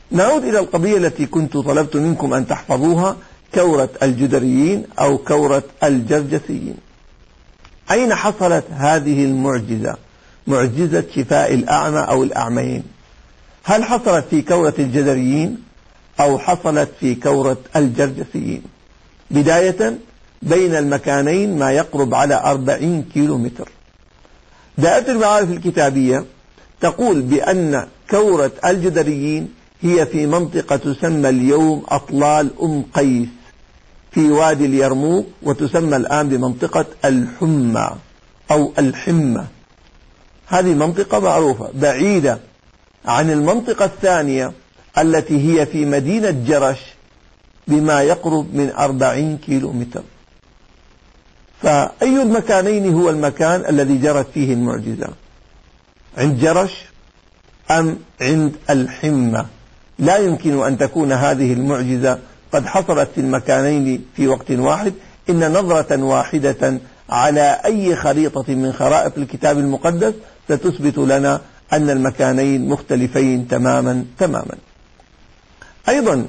نعود إلى القضية التي كنت طلبت منكم أن تحفظوها، كورة الجدريين أو كورة الجرجسيين. أين حصلت هذه المعجزة، معجزة شفاء الأعمى أو الأعميين؟ هل حصلت في كورة الجدريين أو حصلت في كورة الجرجسيين؟ بداية، بين المكانين ما يقرب على 40 كيلومتر. دائرة المعارف الكتابية تقول بأن كورة الجدريين هي في منطقة تسمى اليوم أطلال أم قيس في وادي اليرموك، وتسمى الآن بمنطقة الحمى أو الحمة. هذه منطقة معروفة بعيدة عن المنطقة الثانية التي هي في مدينة جرش بما يقرب من 40 كيلومتر. فأي المكانين هو المكان الذي جرت فيه المعجزة؟ عند جرش أم عند الحمة؟ لا يمكن أن تكون هذه المعجزة قد حصلت في المكانين في وقت واحد. إن نظرة واحدة على أي خريطة من خرائط الكتاب المقدس ستثبت لنا أن المكانين مختلفين تماما. أيضا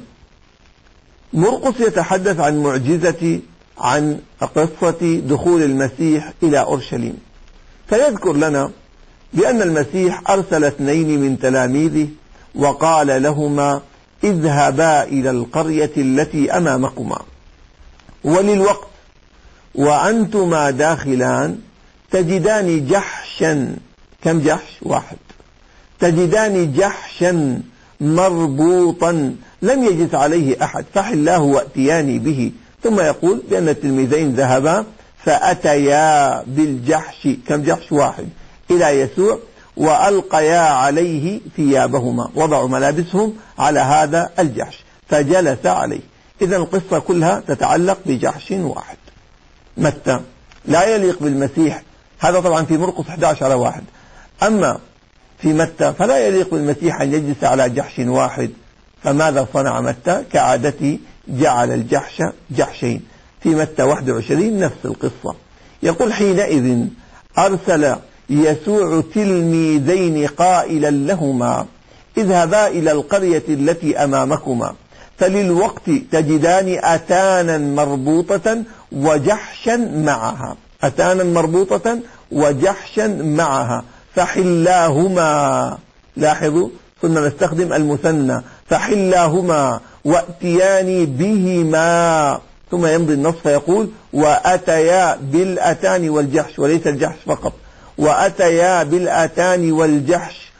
مرقس يتحدث عن معجزة، عن قصة دخول المسيح إلى أورشليم، فيذكر لنا بأن المسيح أرسل 2 من تلاميذه وقال لهما: اذهبا إلى القرية التي أمامكما، وللوقت وأنتما داخلان تجدان جحشا. كم جحش؟ 1. تجدان جحشا مربوطا لم يجلس عليه أحد، فحلاه وأتياني به. ثم يقول بأن التلميذين ذهبا فأتيا بالجحش. كم جحش؟ 1. إلى يسوع وألقيا عليه ثيابهما، وضعوا ملابسهم على هذا الجحش فجلس عليه. إذن القصة كلها تتعلق بجحش 1. متى لا يليق بالمسيح، هذا طبعا في مرقس 11:1. أما في متى فلا يليق بالمسيح أن يجلس على جحش 1. فماذا صنع متى؟ كعادته جعل الجحش جحشين. في متى 21 نفس القصة. يقول: حينئذ أرسل يسوع تلميذين قائلا لهما: اذهبا إلى القرية التي أمامكما، فللوقت تجدان أتانا مربوطة وجحشا معها. أتانا مربوطة وجحشا معها فحلاهما. لاحظوا، ثم نستخدم المثنى: فحلاهما وأتياني بهما. ثم يمضي النص فيقول: وأتيا بالأتان والجحش، وليس الجحش فقط، وأتيا بالأتان والجحش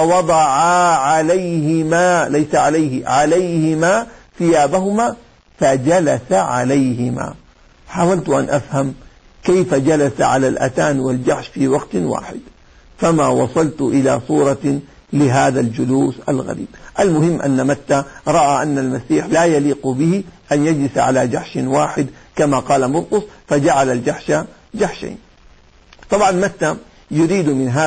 ووضعا عليهما، ليس عليه، عليهما ثيابهما فجلس عليهما. حاولت أن أفهم كيف جلس على الأتان والجحش في وقت واحد، فما وصلت إلى صورة لهذا الجلوس الغريب. المهم أن متى رأى أن المسيح لا يليق به أن يجلس على جحش 1 كما قال مرقس، فجعل الجحش جحشين. طبعا متى يريد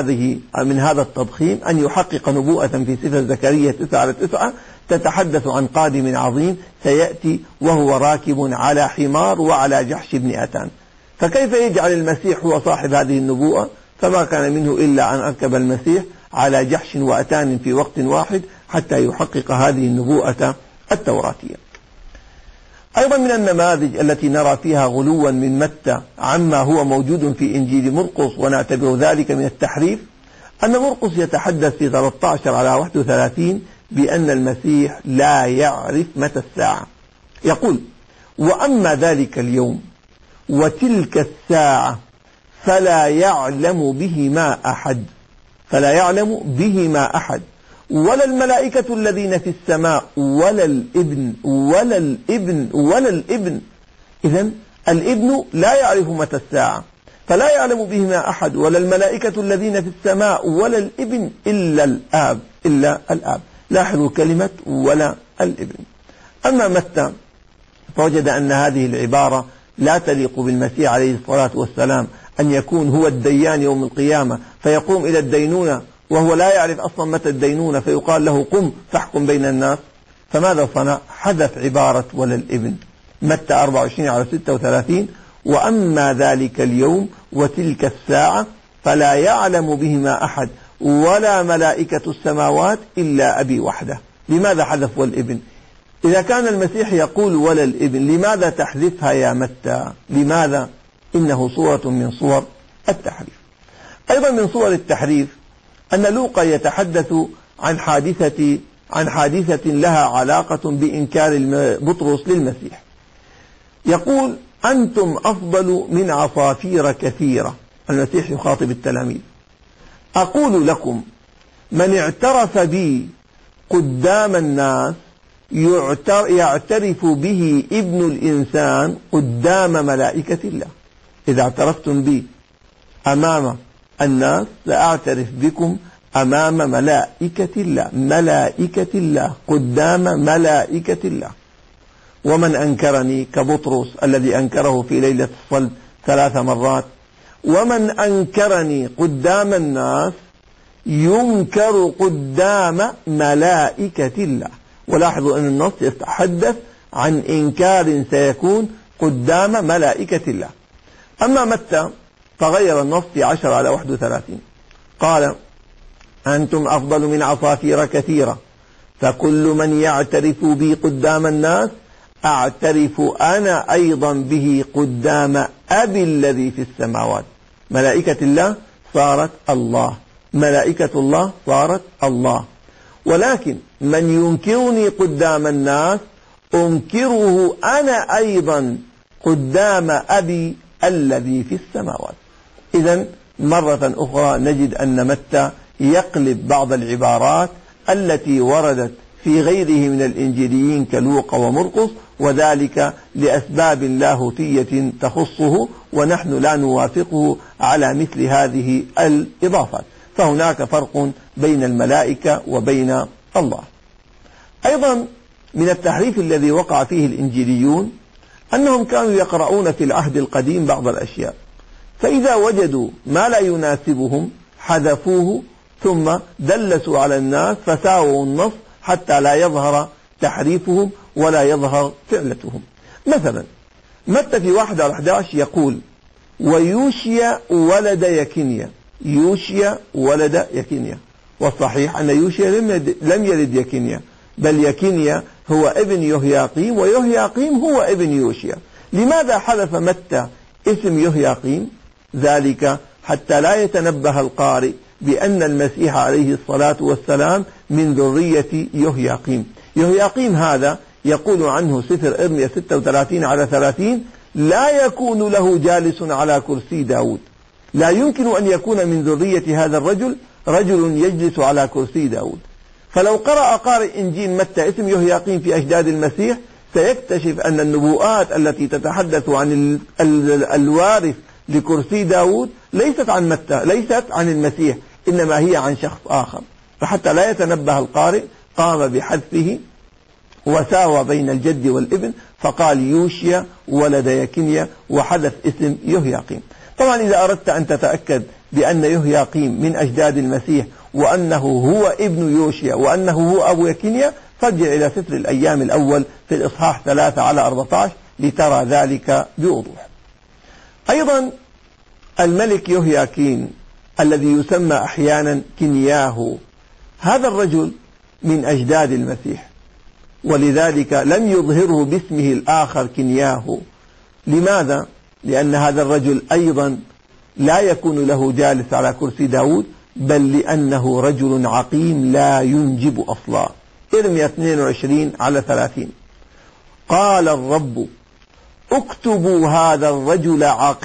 من هذا التضخيم أن يحقق نبوءة في سفر زكريا 9:9 تتحدث عن قادم عظيم سيأتي وهو راكب على حمار وعلى جحش ابن أتان. فكيف يجعل المسيح هو صاحب هذه النبوءة؟ فما كان منه إلا أن أركب المسيح على جحش وأتان في وقت واحد حتى يحقق هذه النبوءة التوراتية. أيضا من النماذج التي نرى فيها غلوا من متى عما هو موجود في إنجيل مرقس ونعتبر ذلك من التحريف، أن مرقس يتحدث في 13:31 بأن المسيح لا يعرف متى الساعة. يقول: وأما ذلك اليوم وتلك الساعة فلا يعلم بهما أحد، فلا يعلم بهما أحد، ولا الملائكة الذين في السماء ولا الابن ولا الابن ولا الابن. إذن الابن لا يعرف متى الساعة، فلا يعلم بهما أحد، ولا الملائكة الذين في السماء ولا الابن إلا الآب. لاحظوا كلمة ولا الابن. أما متى فوجد أن هذه العبارة لا تليق بالمسيح عليه الصلاة والسلام، أن يكون هو الديان يوم القيامة فيقوم إلى الدينونة وهو لا يعرف أصلا متى الدينونة، فيقال له: قم فاحكم بين الناس. فماذا صنع؟ حذف عبارة ولا الابن. متى 24:36: وأما ذلك اليوم وتلك الساعة فلا يعلم بهما أحد ولا ملائكة السماوات إلا أبي وحده. لماذا حذفوا الابن؟ إذا كان المسيح يقول ولا الابن، لماذا تحذفها يا متى؟ لماذا؟ إنه صورة من صور التحريف. أيضا من صور التحريف أن لوقا يتحدث عن حادثة لها علاقة بإنكار بطرس للمسيح. يقول: أنتم أفضل من عصافير كثيرة. المسيح يخاطب التلاميذ: أقول لكم من اعترف بي قدام الناس يعترف به ابن الإنسان قدام ملائكة الله. إذا اعترفتم بي أمام الناس سأعترف بكم أمام ملائكة الله قدام ملائكة الله. ومن أنكرني كبطرس الذي أنكره في ليلة الصلب 3 مرات، ومن أنكرني قدام الناس ينكر قدام ملائكة الله. ولاحظوا أن النص يتحدث عن إنكار سيكون قدام ملائكة الله. أما متى فغير النص في 10:31 قال: أنتم أفضل من عصافير كثيرة، فكل من يعترف بي قدام الناس أعترف أنا أيضا به قدام أبي الذي في السماوات. ملائكة الله صارت الله، ملائكة الله صارت الله. ولكن من ينكرني قدام الناس أنكره أنا أيضا قدام أبي الذي في السماوات. إذن مرة أخرى نجد أن متى يقلب بعض العبارات التي وردت في غيره من الإنجيليين كلوقا ومرقس، وذلك لأسباب لاهوتية تخصه، ونحن لا نوافقه على مثل هذه الإضافات. فهناك فرق بين الملائكة وبين الله. أيضا من التحريف الذي وقع فيه الإنجيليون أنهم كانوا يقرؤون في العهد القديم بعض الأشياء، فإذا وجدوا ما لا يناسبهم حذفوه ثم دلسوا على الناس فساووا النص حتى لا يظهر تحريفهم ولا يظهر فعلتهم. مثلا متى في 1:11 يقول: ويوشيا ولد يكنيا. يوشيا ولد يكنيا، والصحيح أن يوشيا لم يلد يكنيا، بل يكنيا هو ابن يهياقيم، ويهياقيم هو ابن يوشيا. لماذا حذف متى اسم يهياقيم؟ ذلك حتى لا يتنبه القارئ بأن المسيح عليه الصلاة والسلام من ذرية يهياقيم. يهياقيم هذا يقول عنه سفر إرميا 36:30: لا يكون له جالس على كرسي داود. لا يمكن أن يكون من ذرية هذا الرجل رجل يجلس على كرسي داود. فلو قرأ قارئ إنجيل متى اسم يهياقيم في أجداد المسيح سيكتشف أن النبوءات التي تتحدث عن الوارث لكرسي داود ليست عن متى، ليست عن المسيح، إنما هي عن شخص آخر. فحتى لا يتنبه القارئ قام بحذفه وساوى بين الجد والابن، فقال يوشيا ولد يكنيا وحذف اسم يهياقيم. طبعا إذا أردت أن تتأكد بأن يهياقيم من أجداد المسيح وأنه هو ابن يوشيا وأنه هو أبو يكنيا فارجع إلى سفر الأيام الأول في الإصحاح 3:14 لترى ذلك بوضوح. أيضا الملك يهياكين الذي يسمى أحيانا كنياهو، هذا الرجل من أجداد المسيح، ولذلك لم يظهره باسمه الآخر كنياهو. لماذا؟ لأن هذا الرجل أيضا لا يكون له جالس على كرسي داود، بل لأنه رجل عقيم لا ينجب أصلا. إرميا 22:30: قال الرب: اكتبوا هذا الرجل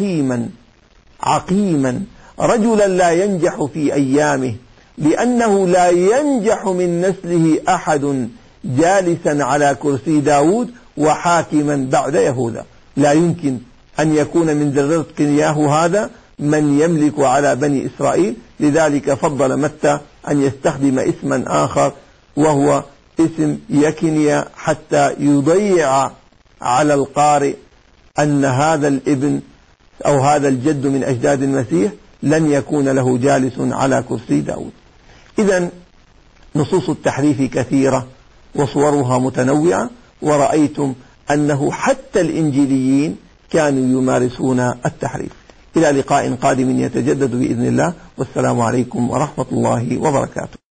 عقيما رجلا لا ينجح في أيامه، لأنه لا ينجح من نسله أحد جالسا على كرسي داود وحاكما بعد يهوذا. لا يمكن أن يكون من ذرية كنياهو هذا من يملك على بني إسرائيل. لذلك فضل متى أن يستخدم اسما آخر وهو اسم يكنيا حتى يضيع على القارئ أن هذا الابن أو هذا الجد من أجداد المسيح لن يكون له جالس على كرسي داود. إذن نصوص التحريف كثيرة وصورها متنوعة، ورأيتم أنه حتى الإنجيليين كانوا يمارسون التحريف. إلى لقاء قادم يتجدد بإذن الله، والسلام عليكم ورحمة الله وبركاته.